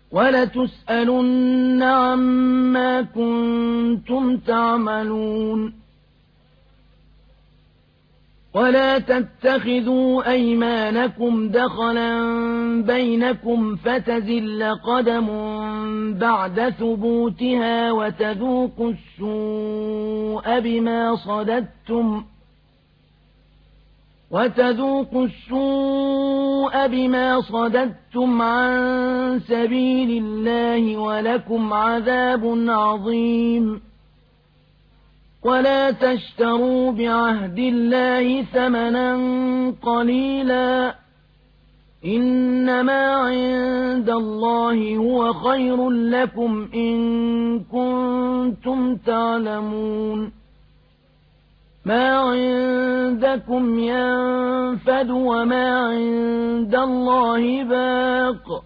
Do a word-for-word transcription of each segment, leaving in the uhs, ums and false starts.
وَلَتُسْأَلُنَّ عَمَّا كُنتُمْ تَعْمَلُونَ وَلَا تَتَّخِذُوا أَيْمَانَكُمْ دَخَلًا بَيْنَكُمْ فَتَزِلَّ قَدَمٌ بَعْدَ ثُبُوتِهَا وَتَذُوقُوا السُّوءَ بِمَا صَدَدتُّمْ وَتَذُوقُوا السُّوءَ بِمَا صَدَدتُّمْ عَن سَبِيلِ اللَّهِ وَلَكُمْ عَذَابٌ عَظِيمٌ وَلَا تَشْتَرُوا بِعَهْدِ اللَّهِ ثَمَنًا قَلِيلًا إِنَّمَا عِندَ اللَّهِ هُوَ خَيْرٌ لَكُمْ إِن كُنتُمْ تَعْلَمُونَ مَا عِندَكُمْ يَنفَدُ وَمَا عِندَ اللَّهِ بَاقٍ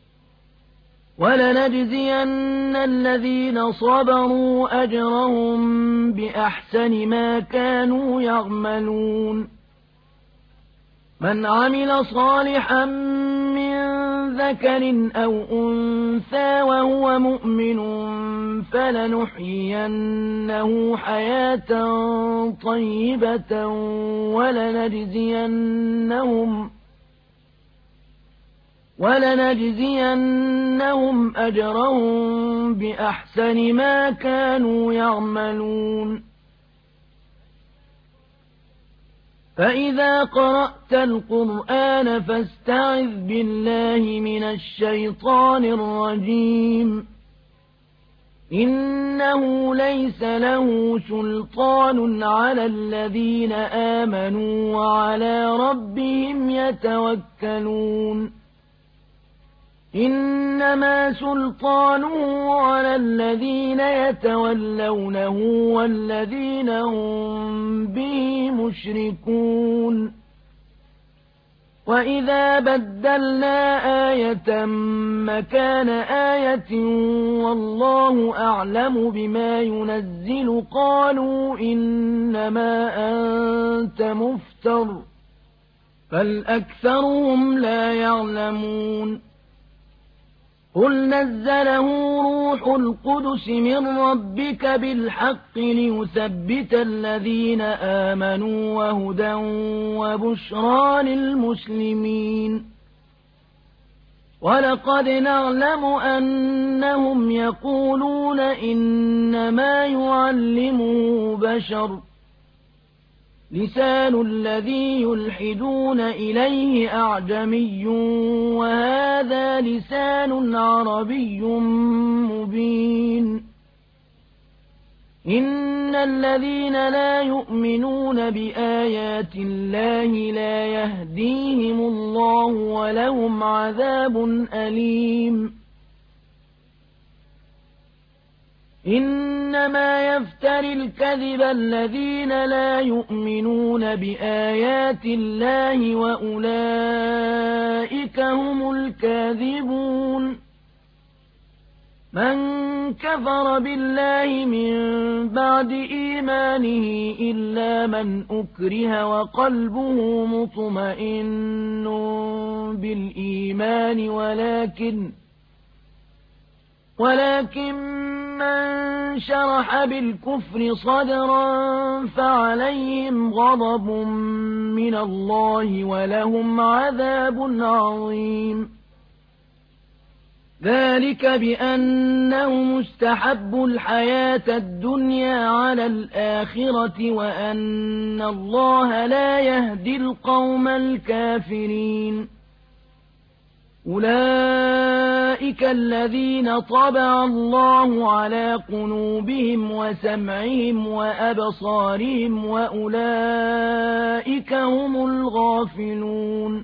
وَلَنَجْزِيَنَّ الَّذِينَ صَبَرُوا أَجْرَهُم بِأَحْسَنِ مَا كَانُوا يَعْمَلُونَ مَنْ عَمِلَ صَالِحًا مِّن ذَكَرٍ أَوْ أُنثَىٰ وَهُوَ مُؤْمِنٌ فَلَنُحْيِيَنَّهُ حَيَاةً طَيِّبَةً وَلَنَجْزِيَنَّهُمْ وَلَنَجْزِيَنَّهُمْ أَجْرَهُم بِأَحْسَنِ مَا كَانُوا يَعْمَلُونَ فَإِذَا قَرَأْتَ الْقُرْآنَ فَاسْتَعِذْ بِاللَّهِ مِنَ الشَّيْطَانِ الرَّجِيمِ إِنَّهُ لَيْسَ لَهُ سُلْطَانٌ عَلَى الَّذِينَ آمَنُوا وَعَلَىٰ رَبِّهِمْ يَتَوَكَّلُونَ إِنَّمَا سُلْطَانُهُ عَلَى الَّذِينَ يَتَوَلَّوْنَهُ وَالَّذِينَ هُم بِهِ مُشْرِكُونَ وَإِذَا بَدَّلْنَا آيَةً مَّكَانَ آيَةٍ وَاللَّهُ أَعْلَمُ بِمَا يُنَزِّلُ قَالُوا إِنَّمَا أَنتَ مُفْتَرٍ بَلْ أَكْثَرُهُمْ لَا يَعْلَمُونَ قُلْ نَزَّلَهُ رُوحُ الْقُدُسِ مِن رَّبِّكَ بِالْحَقِّ لِيُثَبِّتَ الَّذِينَ آمَنُوا وَهُدًى وَبُشْرَىٰ لِلْمُسْلِمِينَ وَلَقَدْ نَعْلَمُ أَنَّهُمْ يَقُولُونَ إِنَّمَا يُعَلِّمُهُ بَشَرٌ لِسَانُ الَّذِي يُلْحِدُونَ إِلَيْهِ أَعْجَمِيٌّ وَهَٰذَا لِسَانٌ عَرَبِيٌّ مُّبِينٌ إِنَّ الَّذِينَ لَا يُؤْمِنُونَ بِآيَاتِ اللَّهِ لَا يَهْدِيهِمُ اللَّهُ وَلَهُمْ عَذَابٌ أَلِيمٌ إِنَّمَا يَفْتَرِي الْكَذِبَ الَّذِينَ لَا يُؤْمِنُونَ بِآيَاتِ اللَّهِ وَأُولَٰئِكَ هُمُ الْكَاذِبُونَ مَن كَفَرَ بِاللَّهِ مِن بَعْدِ إِيمَانِهِ إِلَّا مَنْ أُكْرِهَ وَقَلْبُهُ مُطْمَئِنٌّ بِالْإِيمَانِ ولكن ولكن مَّن شَرَحَ بِالْكُفْرِ صَدْرًا فَعَلَيْهِمْ غَضَبٌ مِّنَ اللَّهِ وَلَهُمْ عَذَابٌ عَظِيمٌ ذَلِكَ بِأَنَّهُمُ اسْتَحَبُّوا الْحَيَاةَ الدُّنْيَا عَلَى الْآخِرَةِ وَأَنَّ اللَّهَ لَا يَهْدِي الْقَوْمَ الْكَافِرِينَ أُولَٰئِكَ الَّذِينَ طَبَعَ اللَّهُ عَلَىٰ قُلُوبِهِمْ وَسَمْعِهِمْ وَأَبْصَارِهِمْ وَأُولَٰئِكَ هُمُ الْغَافِلُونَ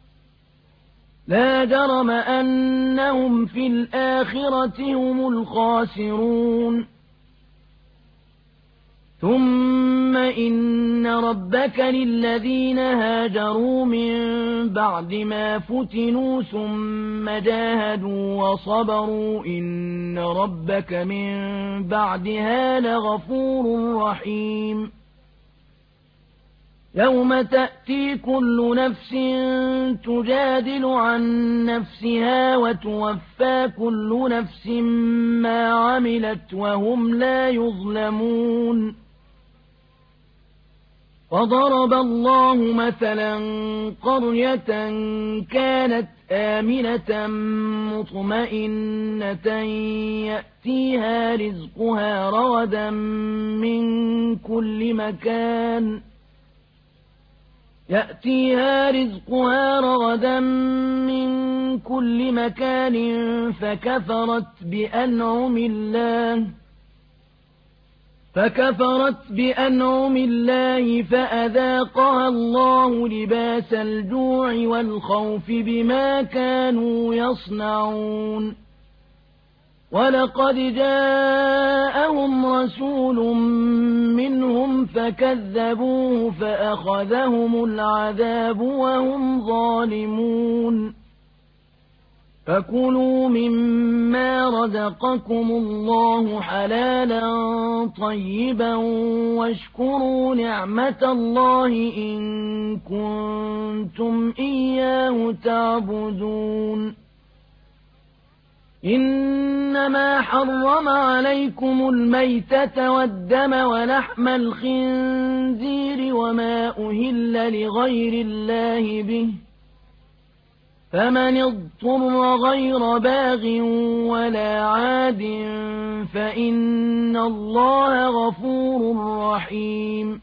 لَا جَرَمَ أَنَّهُمْ فِي الْآخِرَةِ هُمُ الْخَاسِرُونَ ثُمَّ إِنَّ رَبَّكَ لِلَّذِينَ هَاجَرُوا مِن بَعْدِ مَا فُتِنُوا ثُمَّ جَاهَدُوا وَصَبَرُوا إِنَّ رَبَّكَ مِن بَعْدِهَا لَغَفُورٌ رَّحِيمٌ يوم تأتي كل نفس تجادل عن نفسها وتوفى كل نفس ما عملت وهم لا يظلمون وضرب الله مثلا قرية كانت آمنة مطمئنة يأتيها رزقها رغدا من كل مكان يأتيها رزقها رغدا من كل مكان فكفرت بأنعم الله فكفرت بأنعم الله فأذاقها الله لباس الجوع والخوف بما كانوا يصنعون ولقد جاءهم رسول منهم فكذبوه فأخذهم العذاب وهم ظالمون فكلوا مما رزقكم الله حلالا طيبا واشكروا نعمة الله إن كنتم إياه تعبدون إنما حرم عليكم الميتة والدم ولحم الخنزير وما أهل لغير الله به فمن اضطر غير باغ ولا عاد فإن الله غفور رحيم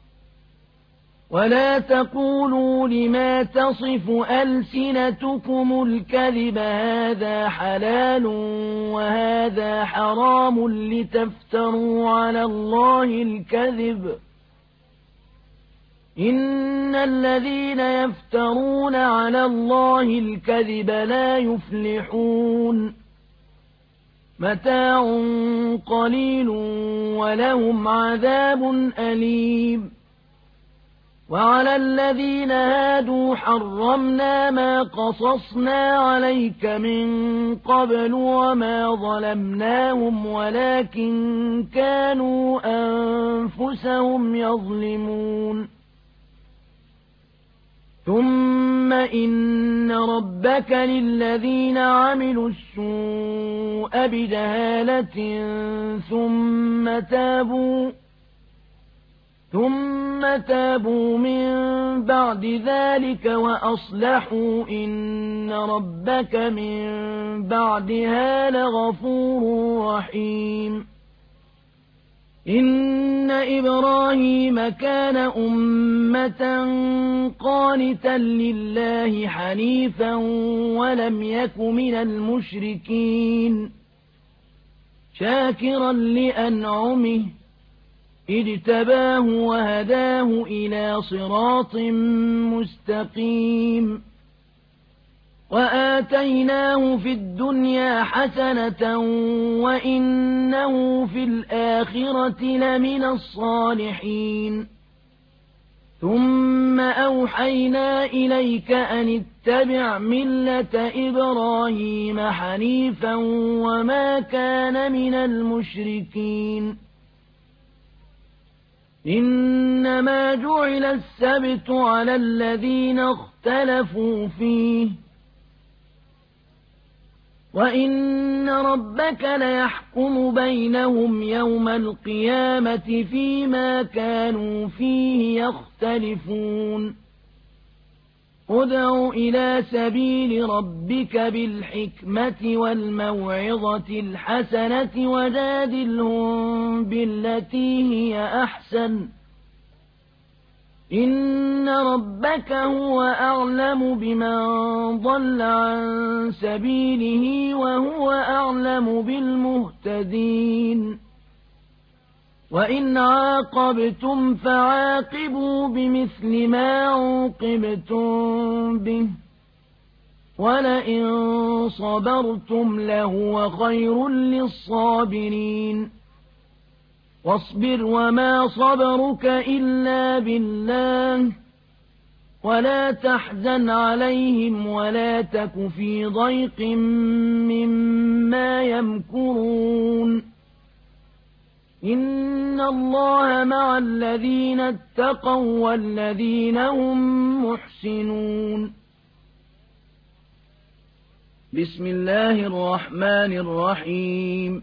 ولا تقولوا لما تصف ألسنتكم الكذب هذا حلال وهذا حرام لتفتروا على الله الكذب إن الذين يفترون على الله الكذب لا يفلحون متاع قليل ولهم عذاب أليم وعلى الذين هادوا حرمنا ما قصصنا عليك من قبل وما ظلمناهم ولكن كانوا أنفسهم يظلمون ثم إن ربك للذين عملوا السوء بجهالة ثم تابوا ثم تابوا من بعد ذلك وأصلحوا إن ربك من بعدها لغفور رحيم إن إبراهيم كان أمة قانتا لله حنيفا ولم يك من المشركين شاكرا لأنعمه اجتباه وهداه إلى صراط مستقيم وآتيناه في الدنيا حسنة وإنه في الآخرة لمن الصالحين ثم أوحينا إليك أن اتبع ملة إبراهيم حنيفا وما كان من المشركين إنما جعل السبت على الذين اختلفوا فيه وإن ربك ليحكم بينهم يوم القيامة فيما كانوا فيه يختلفون ادع إلى سبيل ربك بالحكمة والموعظة الحسنة وجادلهم بالتي هي أحسن إن ربك هو أعلم بمن ضل عن سبيله وهو أعلم بالمهتدين وإن عاقبتم فعاقبوا بمثل ما عوقبتم به ولئن صبرتم لهو خير للصابرين واصبر وما صبرك إلا بالله ولا تحزن عليهم ولا تك في ضيق مما يمكرون إن الله مع الذين اتقوا والذين هم محسنون. بسم الله الرحمن الرحيم.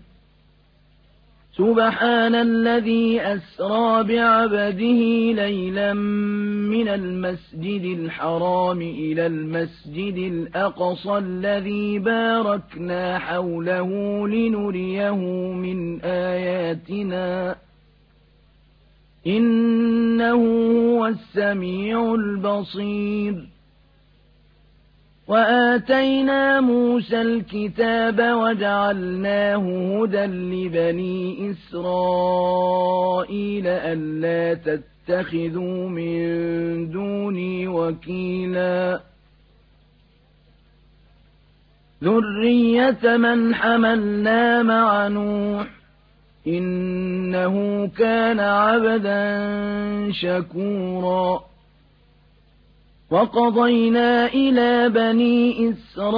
سبحان الذي أسرى بعبده ليلا من المسجد الحرام إلى المسجد الأقصى الذي باركنا حوله لنريه من آياتنا إنه هو السميع البصير. وآتينا موسى الكتاب وجعلناه هدى لبني إسرائيل ألا تتخذوا من دوني وكيلا ذرية من حملنا مع نوح إنه كان عبدا شكورا. وقضينا إلى بني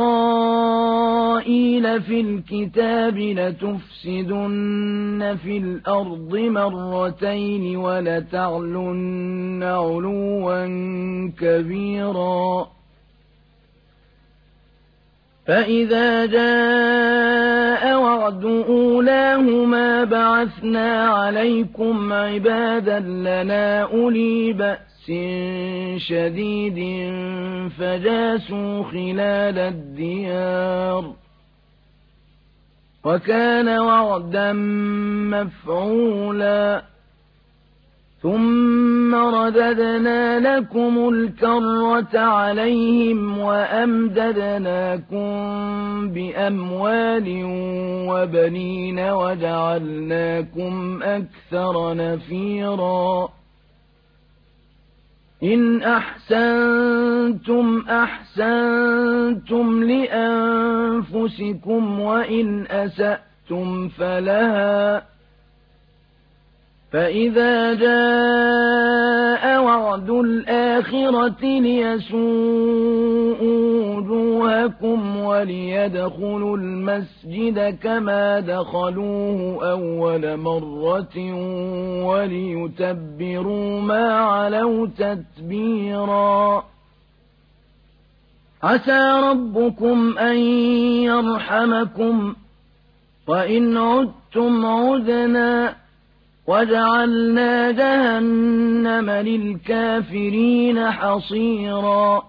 إسرائيل في الكتاب لتفسدن في الأرض مرتين ولتعلن علوا كبيرا. فإذا جاء وعد أولاهما بعثنا عليكم عبادا لنا أولي بأس شديد فجاسوا خلال الديار وكان وعدا مفعولا. ثم رددنا لكم الكرة عليهم وأمددناكم بأموال وبنين وجعلناكم أكثر نفيرا. إن أحسنتم أحسنتم لأنفسكم وإن أسأتم فلها. فإذا جاء وعد الآخرة ليسوءوا وجوهكم وليدخلوا المسجد كما دخلوه أول مرة وليتبروا ما علوا تتبيرا. عسى ربكم أن يرحمكم وإن عدتم عدنا وجعلنا جهنم للكافرين حصيرا.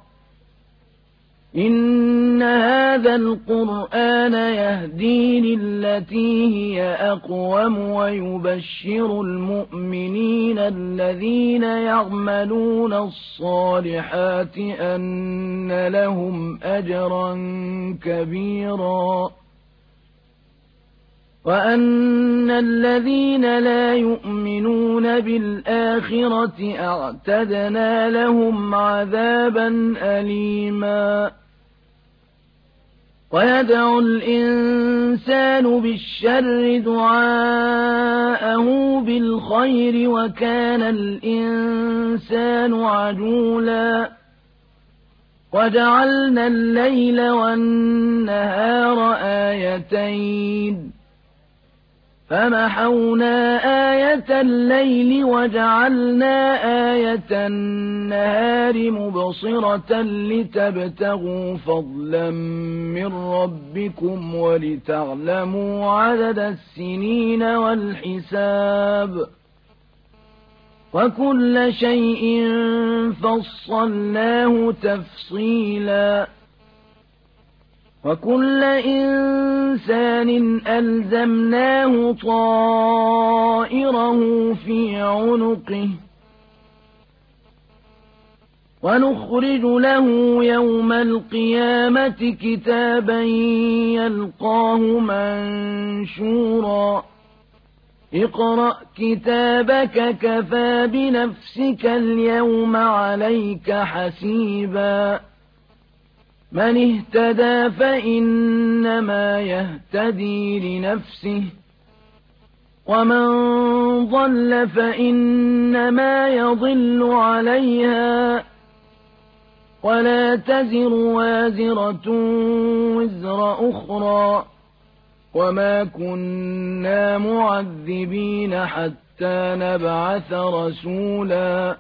إن هذا القرآن يهدي للتي هي أقوم ويبشر المؤمنين الذين يعملون الصالحات أن لهم أجرا كبيرا وأن الذين لا يؤمنون بالآخرة أعتدنا لهم عذابا أليما. ويدعو الإنسان بالشر دعاءه بالخير وكان الإنسان عجولا. وجعلنا الليل والنهار آيتين فمحونا آية الليل وجعلنا آية النهار مبصرة لتبتغوا فضلا من ربكم ولتعلموا عدد السنين والحساب وكل شيء فصلناه تفصيلا. وكل إنسان ألزمناه طائره في عنقه ونخرج له يوم القيامة كتابا يلقاه منشورا. اقرأ كتابك كفى بنفسك اليوم عليك حسيبا. من اهتدى فإنما يهتدي لنفسه ومن ضل فإنما يضل عليها ولا تزر وازرة وزر أخرى وما كنا معذبين حتى نبعث رسولا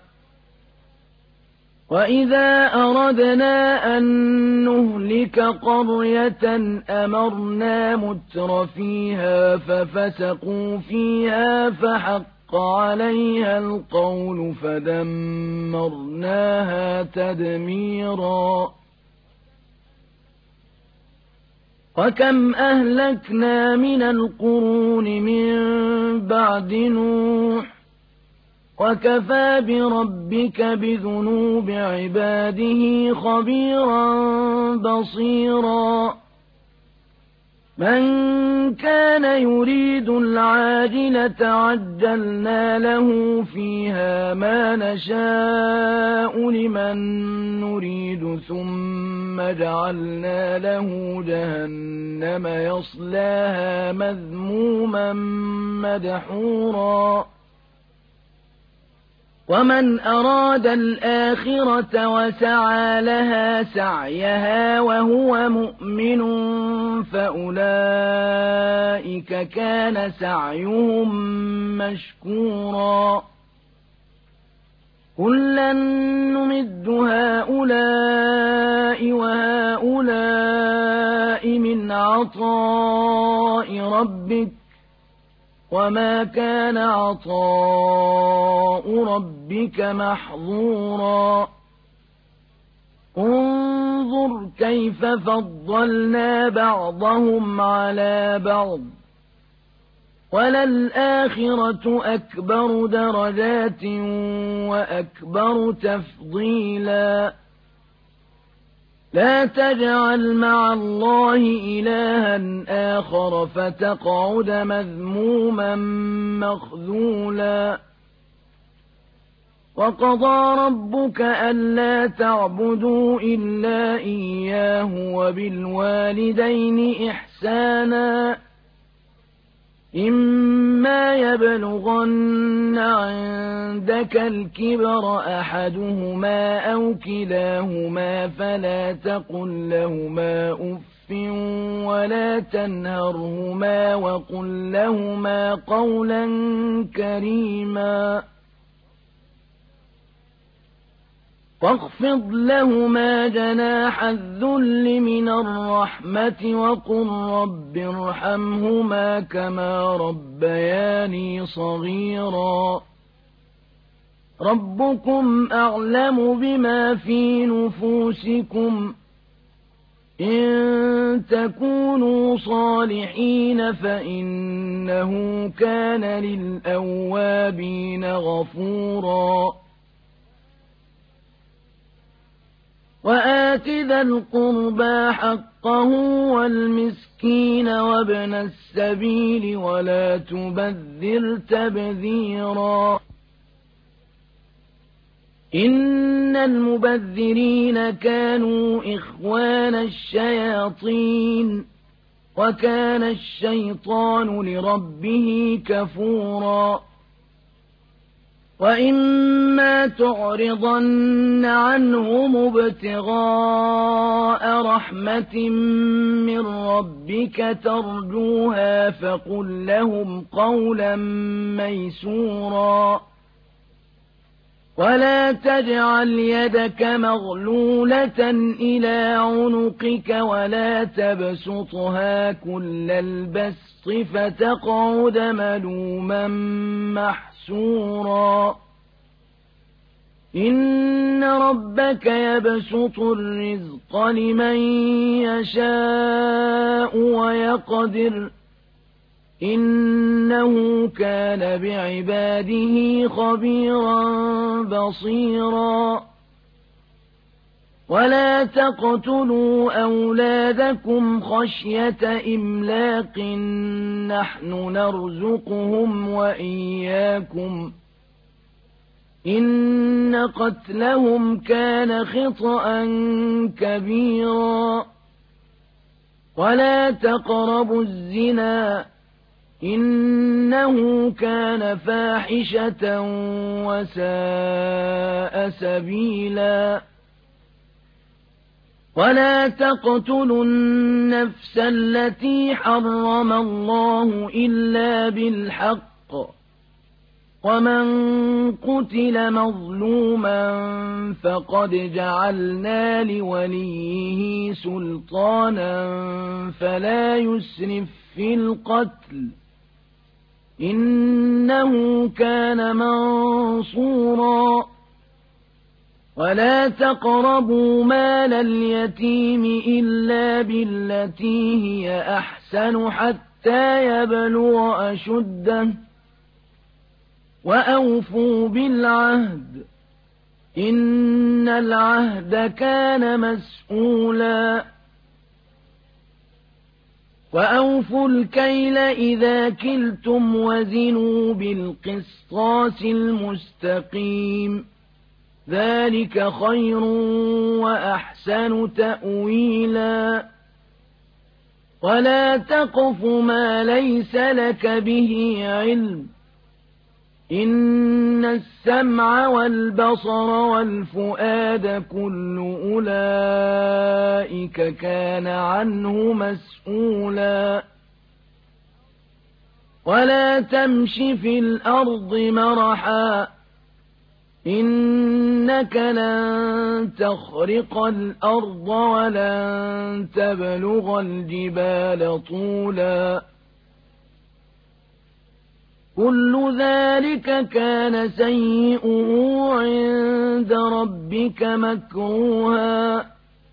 وإذا أردنا أن نهلك قرية أمرنا متر فيها ففسقوا فيها فحق عليها القول فدمرناها تدميرا وكم أهلكنا من القرون من بعد نوح وكفى بربك بذنوب عباده خبيرا بصيرا من كان يريد العاجلة عجلنا له فيها ما نشاء لمن نريد ثم جعلنا له جهنم يصلاها مذموما مدحورا ومن أراد الآخرة وسعى لها سعيها وهو مؤمن فأولئك كان سعيهم مشكورا كلا نمد هؤلاء وهؤلاء من عطاء ربك وما كان عطاء ربك محظورا انظر كيف فضلنا بعضهم على بعض وللآخرة أكبر درجات وأكبر تفضيلا لا تجعل مع الله إلها آخر فتقعد مذموما مخذولا وقضى ربك ألا تعبدوا إلا إياه وبالوالدين إحسانا إما يبلغن عندك الكبر أحدهما أو كلاهما فلا تقل لهما أف ولا تنهرهما وقل لهما قولا كريما واخفض لهما جناح الذل من الرحمة وقل رب ارحمهما كما ربياني صغيرا ربكم أعلم بما في نفوسكم إن تكونوا صالحين فإنه كان للأوابين غفورا وآت ذا القربى حقه والمسكين وابن السبيل ولا تبذر تبذيرا إن المبذرين كانوا إخوان الشياطين وكان الشيطان لربه كفورا وإما تعرضن عنهم ابتغاء رحمة من ربك ترجوها فقل لهم قولا ميسورا ولا تجعل يدك مغلولة إلى عنقك ولا تبسطها كل البسط فتقعد ملوما محسورا إن ربك يبسط الرزق لمن يشاء ويقدر إنه كان بعباده خبيرا بصيرا ولا تقتلوا أولادكم خشية إملاق نحن نرزقهم وإياكم إن قتلهم كان خطأ كبيرا ولا تقربوا الزنا إنه كان فاحشة وساء سبيلا ولا تقتلوا النفس التي حرم الله إلا بالحق ومن قتل مظلوما فقد جعلنا لوليه سلطانا فلا يسرف في القتل إنه كان منصورا ولا تقربوا مال اليتيم إلا بالتي هي أحسن حتى يبلغ أشده وأوفوا بالعهد إن العهد كان مسؤولا وأوفوا الكيل إذا كلتم وزنوا بالقسطاس المستقيم ذلك خير وأحسن تأويلا ولا تقف ما ليس لك به علم إن السمع والبصر والفؤاد كل أولئك كان عنه مسؤولا ولا تمش في الأرض مرحا إنك لن تخرق الأرض ولن تبلغ الجبال طولا كل ذلك كان سيئه عند ربك مكروها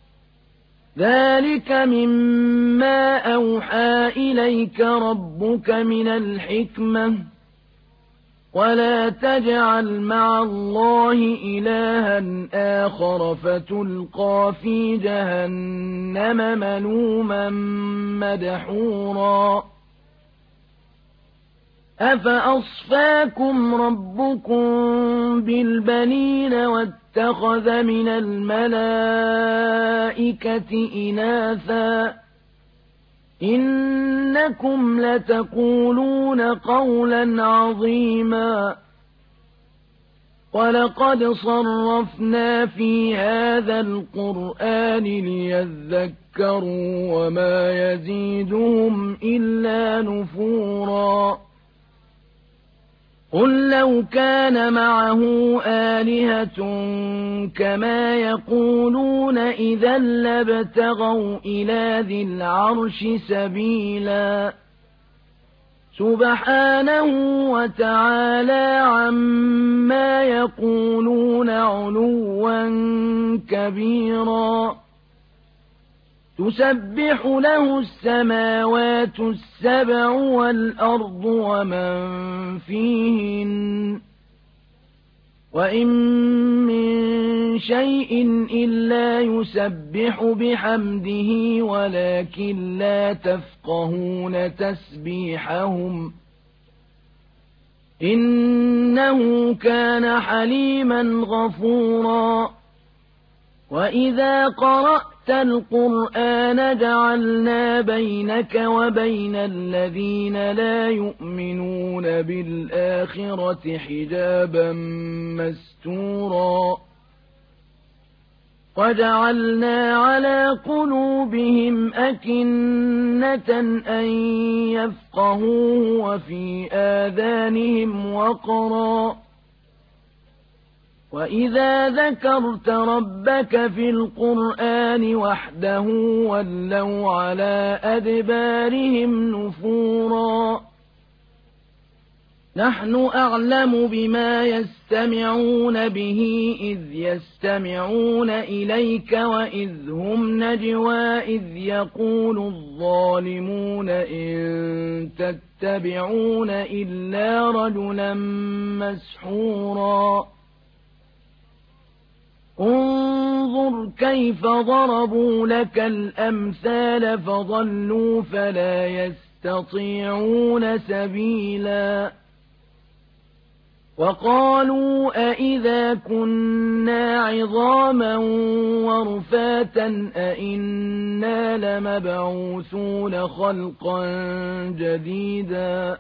ذلك مما أوحى إليك ربك من الحكمة ولا تجعل مع الله إلها آخر فتلقى في جهنم ملوما مدحورا أفأصفاكم ربكم بالبنين واتخذ من الملائكة إناثا إنكم لتقولون قولا عظيما ولقد صرفنا في هذا القرآن ليذكروا وما يزيدهم إلا نفورا قل لو كان معه آلهة كما يقولون إذا لابتغوا إلى ذي العرش سبيلا سبحانه وتعالى عما يقولون علوا كبيرا تسبح له السماوات السبع والأرض ومن فيهن وإن من شيء إلا يسبح بحمده ولكن لا تفقهون تسبيحهم إنه كان حليما غفورا وإذا قرأت القرآن جعلنا بينك وبين الذين لا يؤمنون بالآخرة حجابا مستورا وجعلنا على قلوبهم أكنة أن يفقهوه وفي آذانهم وقرا وإذا ذكرت ربك في القرآن وحده ولوا على أدبارهم نفورا نحن أعلم بما يستمعون به إذ يستمعون إليك وإذ هم نجوى إذ يقول الظالمون إن تتبعون إلا رجلا مسحورا انظر كيف ضربوا لك الأمثال فضلوا فلا يستطيعون سبيلا وقالوا أئذا كنا عظاما ورفاتا أئنا لمبعوثون خلقا جديدا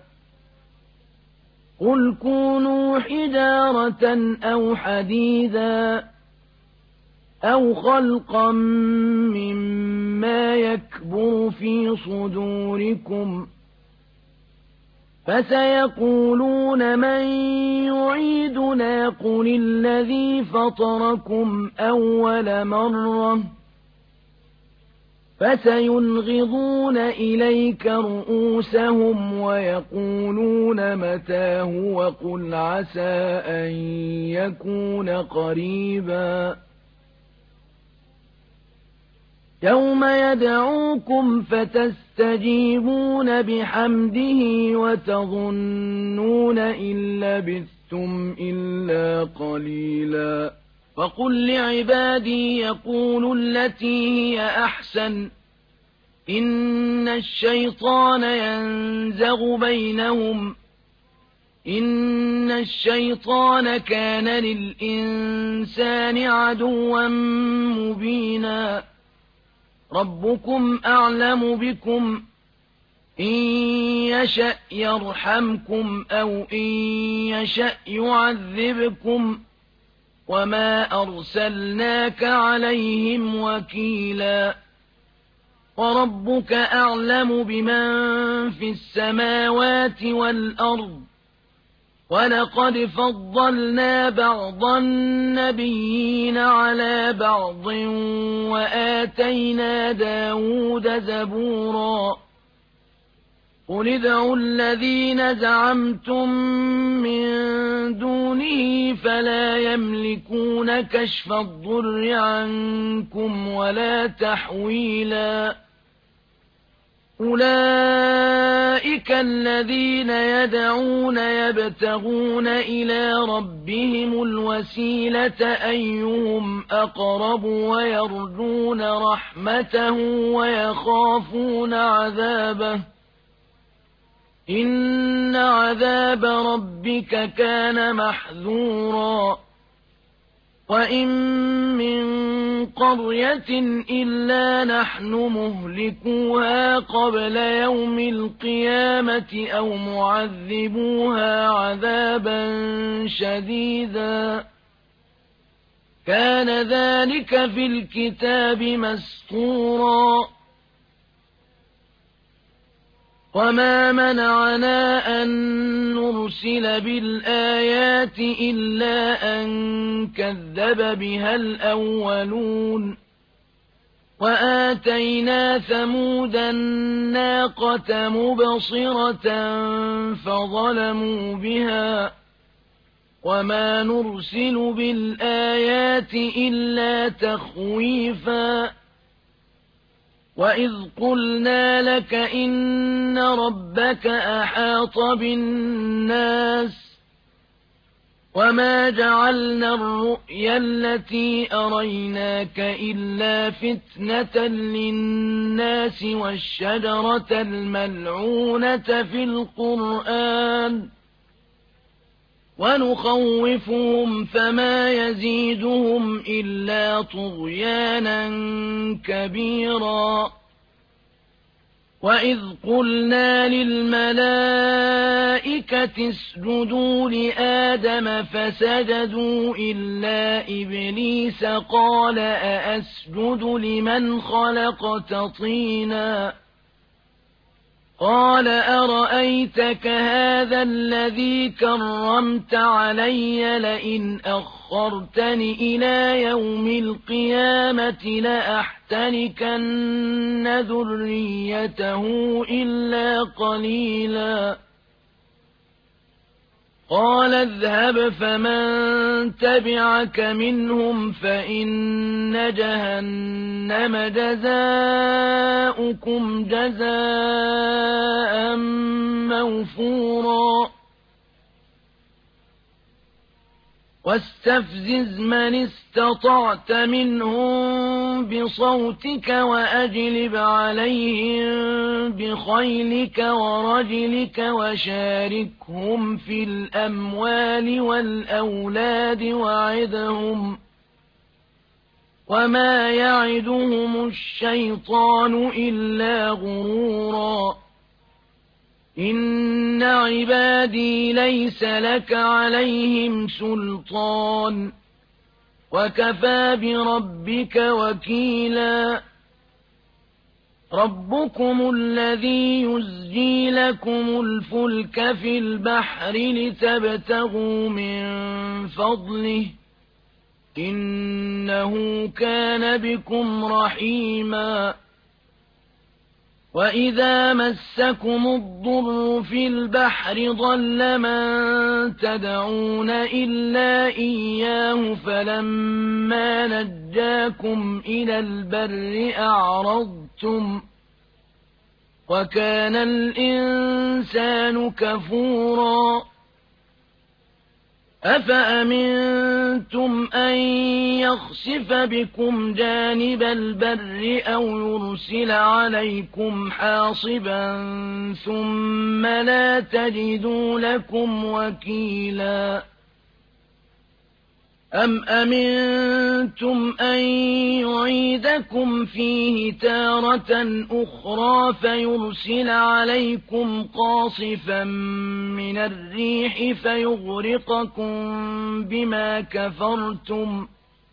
قل كونوا حجارة أو حديدا أَوْ خَلْقًا مِّمَّا يَكْبُرُ فِي صُدُورِكُمْ فَسَيَقُولُونَ مَن يُعِيدُنَا قُلِ الَّذِي فَطَرَكُمْ أَوَّلَ مَرَّةٍ فَسَيُنْغِضُونَ إِلَيْكَ رُءُوسَهُمْ وَيَقُولُونَ مَتَىٰ هُوَ قُلْ عَسَىٰ أَن يَكُونَ قَرِيبًا يَوْمَ يَدْعُوكُمْ فَتَسْتَجِيبُونَ بِحَمْدِهِ وَتَظُنُّونَ إِن لَّبِثْتُمْ إِلَّا قَلِيلًا وَقُل لِّعِبَادِي يَقُولُوا الَّتِي هِيَ أَحْسَنُ إِنَّ الشَّيْطَانَ يَنزَغُ بَيْنَهُمْ إِنَّ الشَّيْطَانَ كَانَ لِلْإِنسَانِ عَدُوًّا مُّبِينًا رَبُّكُمْ أَعْلَمُ بِكُمْ إِن يَشَأْ يَرْحَمْكُمْ أَوْ إِن يَشَأْ يُعَذِّبْكُمْ وَمَا أَرْسَلْنَاكَ عَلَيْهِمْ وَكِيلًا وَرَبُّكَ أَعْلَمُ بِمَن فِي السَّمَاوَاتِ وَالْأَرْضِ وَلَقَدْ فَضَّلْنَا بَعْضَ النَّبِيِّينَ عَلَىٰ بَعْضٍ وَآتَيْنَا دَاوُودَ زَبُورًا قُلِ ادْعُوا الَّذِينَ زَعَمْتُم مِّن دُونِهِ فَلَا يَمْلِكُونَ كَشْفَ الضُّرِّ عَنكُمْ وَلَا تَحْوِيلًا أُولَٰئِكَ الَّذِينَ يَدْعُونَ يَبْتَغُونَ إِلَىٰ رَبِّهِمُ الْوَسِيلَةَ أَيُّهُمْ أَقْرَبُ وَيَرْجُونَ رَحْمَتَهُ وَيَخَافُونَ عَذَابَهُ إِنَّ عَذَابَ رَبِّكَ كَانَ مَحْذُورًا وَإِن مِّن قَرْيَةٍ إِلَّا نَحْنُ مُهْلِكُوهَا قَبْلَ يَوْمِ الْقِيَامَةِ أَوْ مُعَذِّبُوهَا عَذَابًا شَدِيدًا كَانَ ذَلِكَ فِي الْكِتَابِ مَسْطُورًا وَمَا مَنَعَنَا أَن نُّرْسِلَ بِالْآيَاتِ إِلَّا أَن كَذَّبَ بِهَا الْأَوَّلُونَ وَآتَيْنَا ثَمُودَ النَّاقَةَ مُبْصِرَةً فَظَلَمُوا بِهَا وَمَا نُرْسِلُ بِالْآيَاتِ إِلَّا تَخْوِيفًا وَإِذْ قُلْنَا لَكَ إِنَّ رَبَّكَ أَحَاطَ بِالنَّاسِ وَمَا جَعَلْنَا الرُّؤْيَا الَّتِي أَرَيْنَاكَ إِلَّا فِتْنَةً لِّلنَّاسِ وَالشَّجَرَةَ الْمَلْعُونَةَ فِي الْقُرْآنِ وَنُخَوِّفُهُمْ فَمَا يَزِيدُهُمْ إِلَّا طُغْيَانًا كَبِيرًا وَإِذْ قُلْنَا لِلْمَلَائِكَةِ اسْجُدُوا لِآدَمَ فَسَجَدُوا إِلَّا إِبْلِيسَ قَالَ أَأَسْجُدُ لِمَنْ خَلَقْتَ طِينًا قَالَ أَرَأَيْتَكَ هَٰذَا الَّذِي كَرَّمْتَ عَلَيَّ لَئِنْ أَخَّرْتَنِ إِلَىٰ يَوْمِ الْقِيَامَةِ لَأَحْتَنِكَنَّ ذُرِّيَّتَهُ إِلَّا قَلِيلًا قَالَ اذْهَبْ فَمَن تَبِعَكَ مِنْهُمْ فَإِنَّ جَهَنَّمَ جَزَاؤُكُمْ جَزَاءً مَّوْفُورًا وَاسْتَفْزِزْ مَنِ اسْتَطَعْتَ مِنْهُم بِصَوْتِكَ وَأَجْلِبْ عَلَيْهِم بِخَيْلِكَ وَرَجِلِكَ وَشَارِكْهُمْ فِي الْأَمْوَالِ وَالْأَوْلَادِ وَعِدْهُمْ وَمَا يَعِدُهُمُ الشَّيْطَانُ إِلَّا غُرُورًا إِنَّ عِبَادِي لَيْسَ لَكَ عَلَيْهِمْ سُلْطَانٌ وكفى بربك وكيلا ربكم الذي يزجي لكم الفلك في البحر لتبتغوا من فضله إنه كان بكم رحيما وإذا مسكم الضر في البحر ضل من تدعون إلا إياه فلما نجاكم إلى البر أعرضتم وكان الإنسان كفورا أفأمنتم أن يخسف بكم جانب البر أو يرسل عليكم حاصبا ثم لا تجدوا لكم وكيلا أم أمنتم أن يعيدكم فيه تارة أخرى فيرسل عليكم قاصفا من الريح فيغرقكم بما كفرتم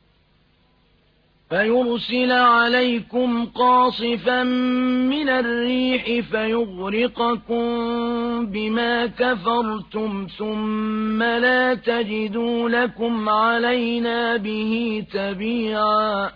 فيرسل عليكم قاصفا من الريح فيغرقكم بما كفرتم ثم لا تجدوا لكم علينا به تبيعا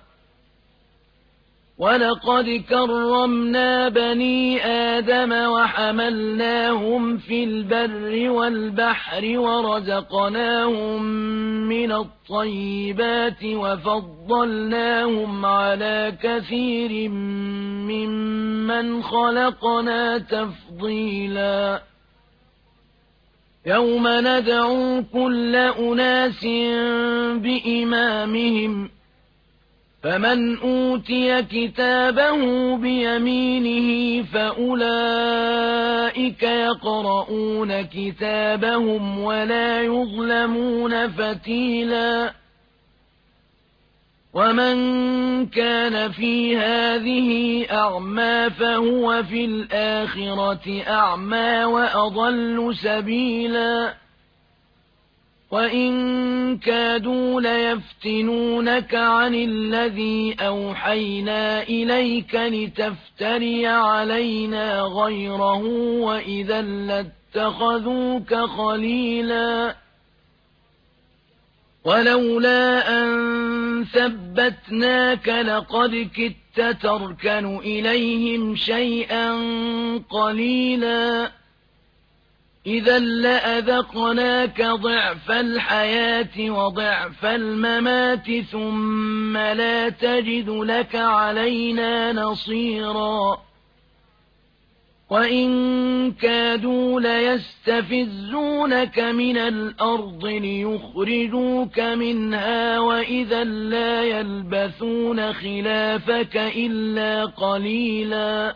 ولقد كرمنا بني آدم وحملناهم في البر والبحر ورزقناهم من الطيبات وفضلناهم على كثير ممن خلقنا تفضيلا يوم ندعو كل أناس بإمامهم فمن أوتي كتابه بيمينه فأولئك يقرؤون كتابهم ولا يظلمون فتيلا ومن كان في هذه أعمى فهو في الآخرة أعمى وأضل سبيلا وإن كادوا ليفتنونك عن الذي أوحينا إليك لتفتري علينا غيره وإذا لاتخذوك خليلا ولولا أن ثبتناك لقد كدت تركن إليهم شيئا قليلا إذا لأذقناك ضعف الحياة وضعف الممات ثم لا تجد لك علينا نصيرا وإن كادوا ليستفزونك من الأرض ليخرجوك منها وإذا لا يلبثون خلافك إلا قليلا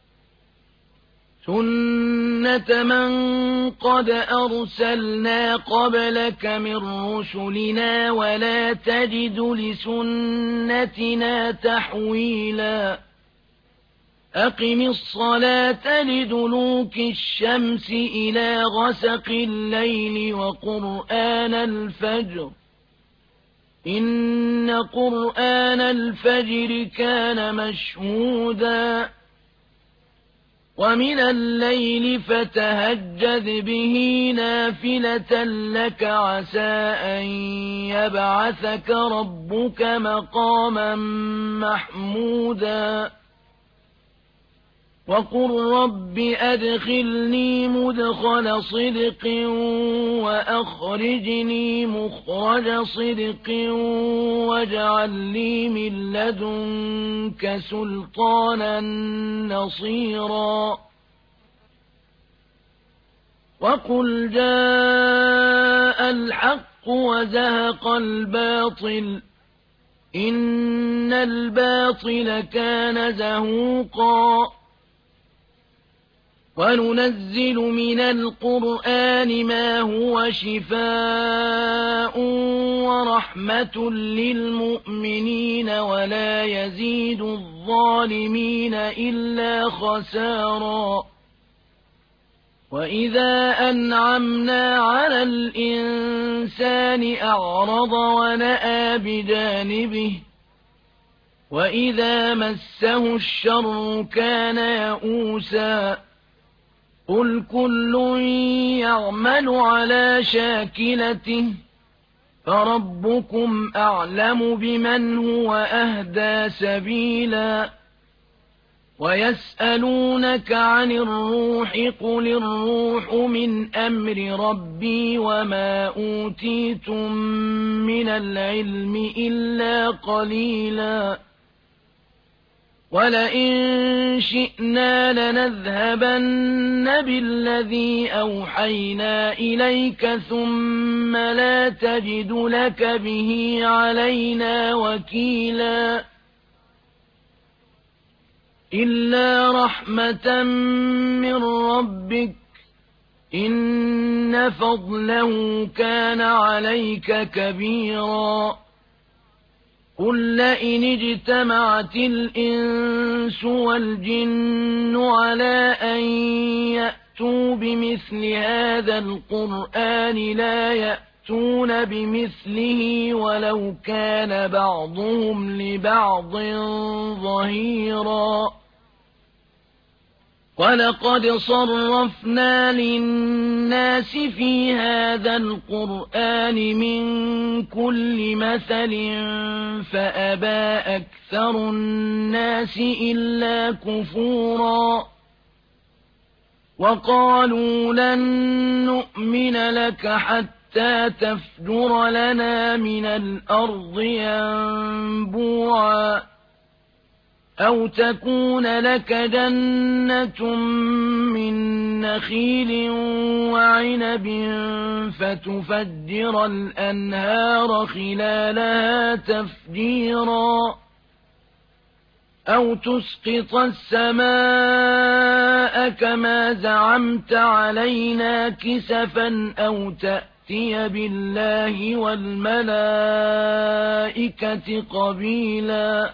سنة من قد أرسلنا قبلك من رسلنا ولا تجد لسنتنا تحويلا أقم الصلاة لدلوك الشمس إلى غسق الليل وقرآن الفجر إن قرآن الفجر كان مشهودا ومن الليل فتهجد به نافلة لك عسى أن يبعثك ربك مقاما محمودا وقل رب أدخلني مدخل صدق وأخرجني مخرج صدق واجعل لي من لدنك سلطانا نصيرا وقل جاء الحق وزهق الباطل إن الباطل كان زهوقا وننزل من القرآن ما هو شفاء ورحمة للمؤمنين ولا يزيد الظالمين إلا خسارا وَإِذَا أَنْعَمْنَا عَلَى الْإِنسَانِ أَعْرَضَ وَنَأَىٰ بِجَانِبِهِ وَإِذَا مَسَّهُ الشَّرُّ كَانَ يَئُوسًا قُلْ كُلٌّ يَعْمَلُ عَلَىٰ شَاكِلَتِهِ فَرَبُّكُمْ أَعْلَمُ بِمَنْ هُوَ أَهْدَىٰ سَبِيلًا وَيَسْأَلُونَكَ عَنِ الرُّوحِ قُلِ الرُّوحُ مِنْ أَمْرِ رَبِّي وَمَا أُوتِيتُم مِّنَ الْعِلْمِ إِلَّا قَلِيلًا وَلَئِن شِئْنَا لَنَذْهَبَنَّ بِالَّذِي أَوْحَيْنَا إِلَيْكَ ثُمَّ لَا تَجِدُ لَكَ بِهِ عَلَيْنَا وَكِيلًا إِلَّا رَحْمَةً مِّن رَّبِّكَ إِنَّ فَضْلَهُ كَانَ عَلَيْكَ كَبِيرًا قُل لَّئِنِ اجْتَمَعَتِ الْإِنسُ وَالْجِنُّ عَلَىٰ أَن يَأْتُوا بِمِثْلِ هَٰذَا الْقُرْآنِ لَا يَأْتُونَ بِمِثْلِهِ وَلَوْ كَانَ بَعْضُهُمْ لِبَعْضٍ ظَهِيرًا وَلَقَدْ صَرَّفْنَا لِلنَّاسِ فِي هَٰذَا الْقُرْآنِ مِن كُلِّ مَثَلٍ فَأَبَىٰ أَكْثَرُ النَّاسِ إِلَّا كُفُورًا وَقَالُوا لَن نُّؤْمِنَ لَكَ حَتَّىٰ تَفْجُرَ لَنَا مِنَ الْأَرْضِ يَنبُوعًا أَوْ تَكُونَ لَكَ جَنَّةٌ مِّن نَّخِيلٍ وَعِنَبٍ فَتُفَجِّرَ الْأَنْهَارَ خِلَالَهَا تَفْجِيرًا أَوْ تُسْقِطَ السَّمَاءَ كَمَا زَعَمْتَ عَلَيْنَا كِسَفًا أَوْ تَأْتِيَ بِاللَّهِ وَالْمَلَائِكَةِ قَبِيلًا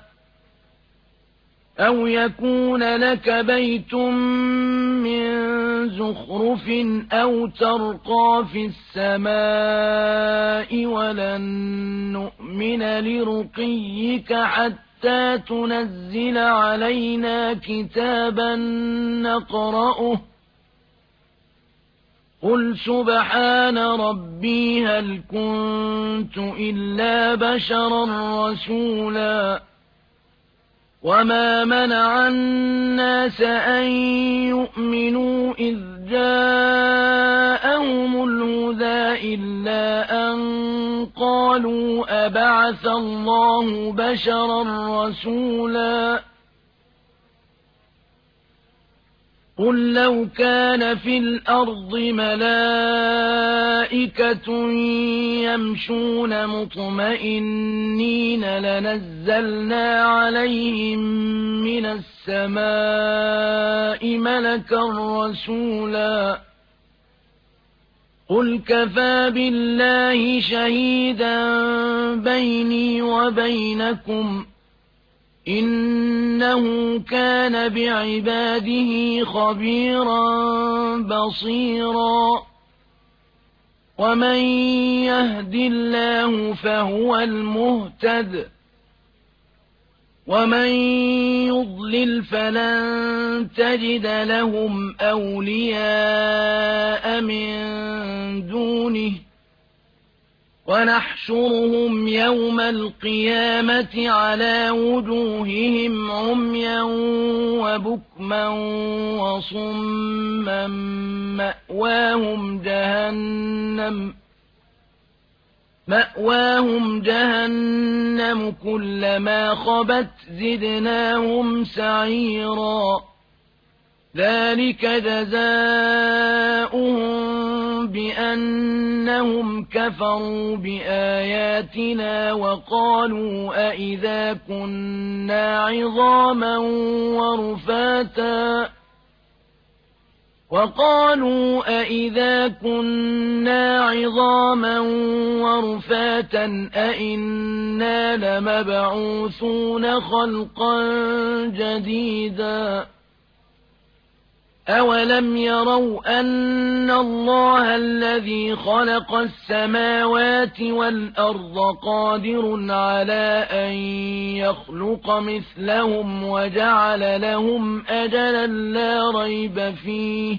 أَوْ يَكُونَ لَكَ بَيْتٌ مِّن زُخْرُفٍ أَوْ تَرْقَىٰ فِي السَّمَاءِ وَلَن نُّؤْمِنَ لِرُقِيِّكَ حَتَّىٰ تُنَزِّلَ عَلَيْنَا كِتَابًا نَّقْرَؤُهُ قُلْ سُبْحَانَ رَبِّي هَلْ كُنتُ إِلَّا بَشَرًا رَّسُولًا وَمَا مَنَعَ النَّاسَ أَن يُؤْمِنُوا إِذْ جَاءَهُمُ الْهُدَىٰ إِلَّا أَن قَالُوا أَبَعَثَ اللَّهُ بَشَرًا رَّسُولًا قُل لَّوْ كَانَ فِي الْأَرْضِ مَلَائِكَةٌ يَمْشُونَ مُطْمَئِنِّينَ لَنَزَّلْنَا عَلَيْهِم مِّنَ السَّمَاءِ مَلَكًا رَّسُولًا قُلْ كَفَىٰ بِاللَّهِ شَهِيدًا بَيْنِي وَبَيْنَكُمْ إِنَّهُ كَانَ بِعِبَادِهِ خَبِيرًا بَصِيرًا وَمَن يَهْدِ اللَّهُ فَهُوَ الْمُهْتَدِ وَمَن يُضْلِلْ فَلَن تَجِدَ لَهُمْ أَوْلِيَاءَ مِن دُونِهِ وَنَحْشُرُهُمْ يَوْمَ الْقِيَامَةِ عَلَىٰ وُجُوهِهِمْ عُمْيًا وَبُكْمًا وَصُمًّا مَّأْوَاهُمْ جَهَنَّمُ مَأْوَاهُمْ جَهَنَّمُ كُلَّمَا خَبَتْ زِدْنَاهُمْ سَعِيرًا ذَلِكَ جَزَاؤُهُم بِأَنَّهُمْ كَفَرُوا بِآيَاتِنَا وَقَالُوا أَإِذَا كُنَّا عِظَامًا وَرُفَاتًا وَقَالُوا أَإِذَا كُنَّا عِظَامًا وَرُفَاتًا أَإِنَّا لَمَبْعُوثُونَ خَلْقًا جَدِيدًا أَوَلَمْ يَرَوْا أَنَّ اللَّهَ الَّذِي خَلَقَ السَّمَاوَاتِ وَالْأَرْضَ قَادِرٌ عَلَى أَن يَخْلُقَ مِثْلَهُمْ وَجَعَلَ لَهُمْ أَجَلًا لَّا رَيْبَ فِيهِ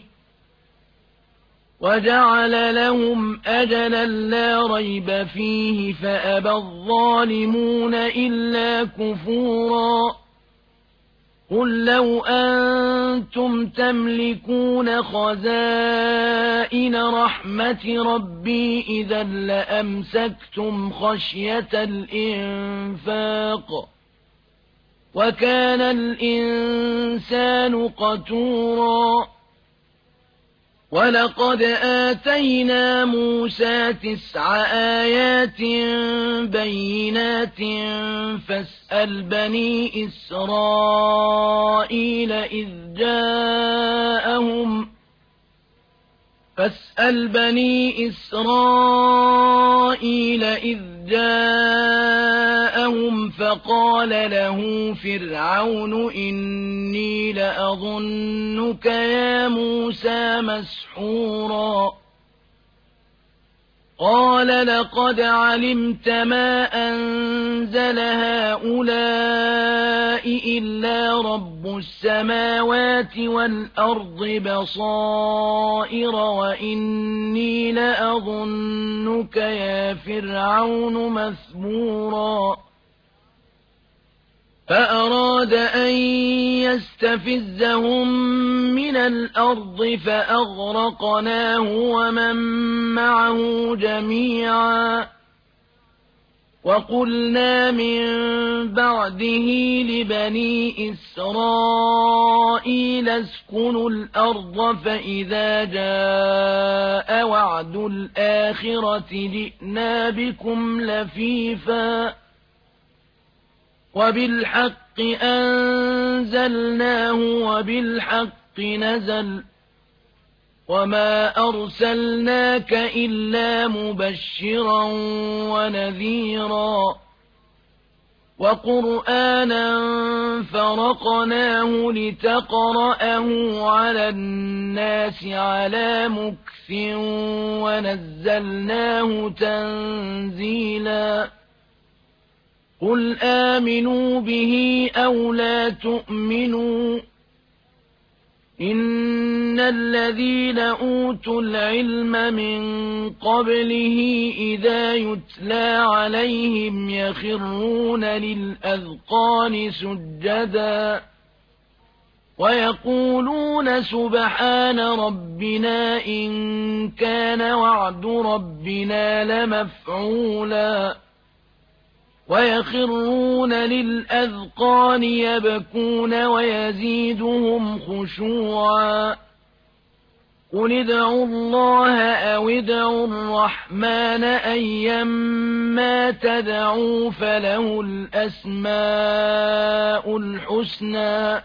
وَجَعَلَ لَهُمْ أَجَلًا لَّا رَيْبَ فِيهِ فَأَبَى الظَّالِمُونَ إِلَّا كُفُورًا قُل لَّوْ أَنتُمْ تَمْلِكُونَ خَزَائِنَ رَحْمَةِ رَبِّي إِذًا لَّأَمْسَكْتُمْ خَشْيَةَ الْإِنفَاقِ وَكَانَ الْإِنسَانُ قَتُورًا وَلَقَدْ آتَيْنَا مُوسَى تِسْعَ آيَاتٍ بَيِّنَاتٍ فَاسْأَلْ بَنِي إِسْرَائِيلَ إِذْ جَاءَهُمْ فَاسْأَلْ بَنِي إِسْرَائِيلَ إِذْ جَاءَهُمْ فَقَالَ لَهُ فِرْعَوْنُ إِنِّي لَأَظُنُّكَ يَا مُوسَى مَسْحُورًا قَالَ لَقَدْ عَلِمْتَ مَا أَنزَلَ هَٰؤُلَاءِ إِلَّا رَبُّ السَّمَاوَاتِ وَالْأَرْضِ بَصَائِرَ وَإِنِّي لَأَظُنُّكَ يَا فِرْعَوْنُ مَثْبُورًا فَأَرَادَ أَن يَسْتَفِزَّهُم مِّنَ الْأَرْضِ فَأَغْرَقْنَاهُ وَمَن مَّعَهُ جَمِيعًا وَقُلْنَا مِن بَعْدِهِ لِبَنِي إِسْرَائِيلَ اسْكُنُوا الْأَرْضَ فَإِذَا جَاءَ وَعْدُ الْآخِرَةِ جِئْنَا بِكُمْ لَفِيفًا وَبِالْحَقِّ أَنزَلْنَاهُ وَبِالْحَقِّ نَزَلَ وَمَا أَرْسَلْنَاكَ إِلَّا مُبَشِّرًا وَنَذِيرًا وَقُرْآنًا فَرَقْنَاهُ لِتَقْرَأَهُ عَلَى النَّاسِ عَلَى مُكْثٍ وَنَزَّلْنَاهُ تَنزِيلًا قُلْ آمِنُوا بِهِ أَوْ لَا تُؤْمِنُوا إِنَّ الَّذِينَ أُوتُوا الْعِلْمَ مِن قَبْلِهِ إِذَا يُتْلَىٰ عَلَيْهِمْ يَخِرُّونَ لِلْأَذْقَانِ سُجَّدًا وَيَقُولُونَ سُبْحَانَ رَبِّنَا إِن كَانَ وَعْدُ رَبِّنَا لَمَفْعُولًا وَيَخِرُّونَ لِلْأَذْقَانِ يَبْكُونَ وَيَزِيدُهُمْ خُشُوعًا قُلِ ادْعُوا اللَّهَ أَوِ ادْعُوا الرَّحْمَٰنَ أَيًّا مَّا تَدْعُوا فَلَهُ الْأَسْمَاءُ الْحُسْنَىٰ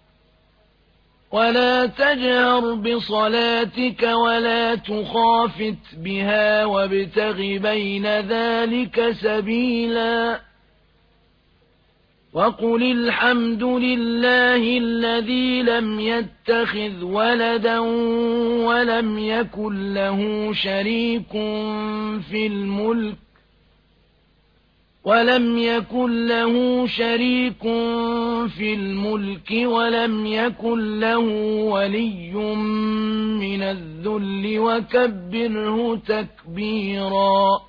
وَلَا تَجْهَرْ بِصَلَاتِكَ وَلَا تُخَافِتْ بِهَا وَابْتَغِ بَيْنَ ذَٰلِكَ سَبِيلًا وَقُلِ الْحَمْدُ لِلَّهِ الَّذِي لَمْ يَتَّخِذْ وَلَدًا وَلَمْ يَكُن لَّهُ شَرِيكٌ فِي الْمُلْكِ وَلَمْ يَكُن لَّهُ شَرِيكٌ فِي الْمُلْكِ وَلَمْ يَكُن لَّهُ وَلِيٌّ مِّنَ الذُّلِّ وَكَبِّرْهُ تَكْبِيرًا